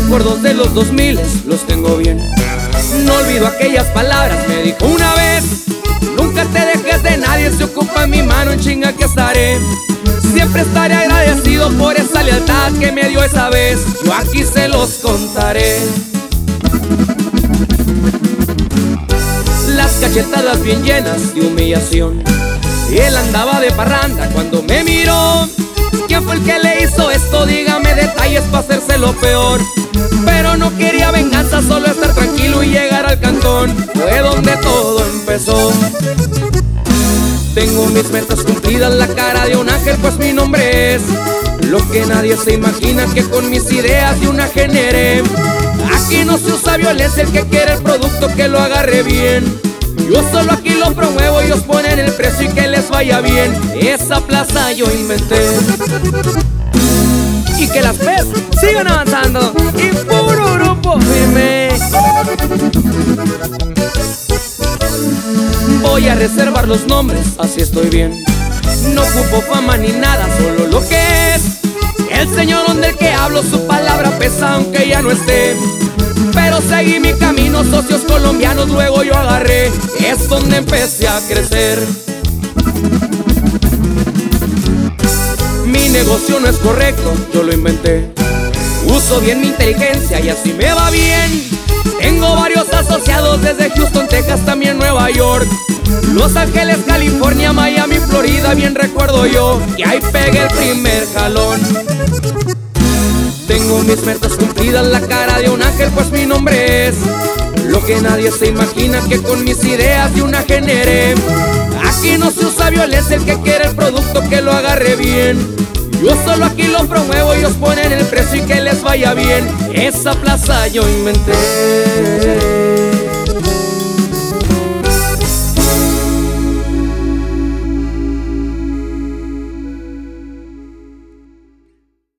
recuerdos de los 2000 los tengo bien. No olvido aquellas palabras, me dijo una vez: nunca te dejes de nadie, se ocupa mi mano, en chinga que estaré. Siempre estaré agradecido por esa lealtad que me dio esa vez. Yo aquí se los contaré. Las cachetadas bien llenas de humillación, y él andaba de parranda cuando me miró. ¿Quién fue el que le hizo esto? Dígame detalles para hacérselo peor. Pero no quería venganza, solo estar tranquilo y llegar al cantón. Fue donde todo empezó. Tengo mis metas cumplidas, la cara de un ángel, pues mi nombre es lo que nadie se imagina, que con mis ideas de una generé. Aquí no se usa violencia, el que quiere el producto que lo agarre bien. Yo solo aquí lo promuevo, ellos ponen el precio y que les vaya bien. Esa plaza yo inventé. Y que las PES sigan avanzando y puro grupo firme. Voy a reservar los nombres, así estoy bien. No ocupo fama ni nada, solo lo que es. El señor donde el que hablo, su palabra pesa aunque ya no esté. Pero seguí mi camino, socios colombianos luego yo agarré. Es donde empecé a crecer. Mi negocio no es correcto, yo lo inventé. Uso bien mi inteligencia y así me va bien. Tengo varios asociados desde Houston, Texas, también Nueva York, Los Ángeles, California, Miami, Florida. Bien recuerdo yo que ahí pegué el primer jalón. Tengo mis metas cumplidas, la cara de un ángel, pues mi nombre es lo que nadie se imagina, que con mis ideas de una generé. Aquí no se usa violencia, el que quiere el producto que lo agarre bien. Yo solo aquí lo promuevo, ellos ponen el precio y que les vaya bien. Esa plaza yo inventé.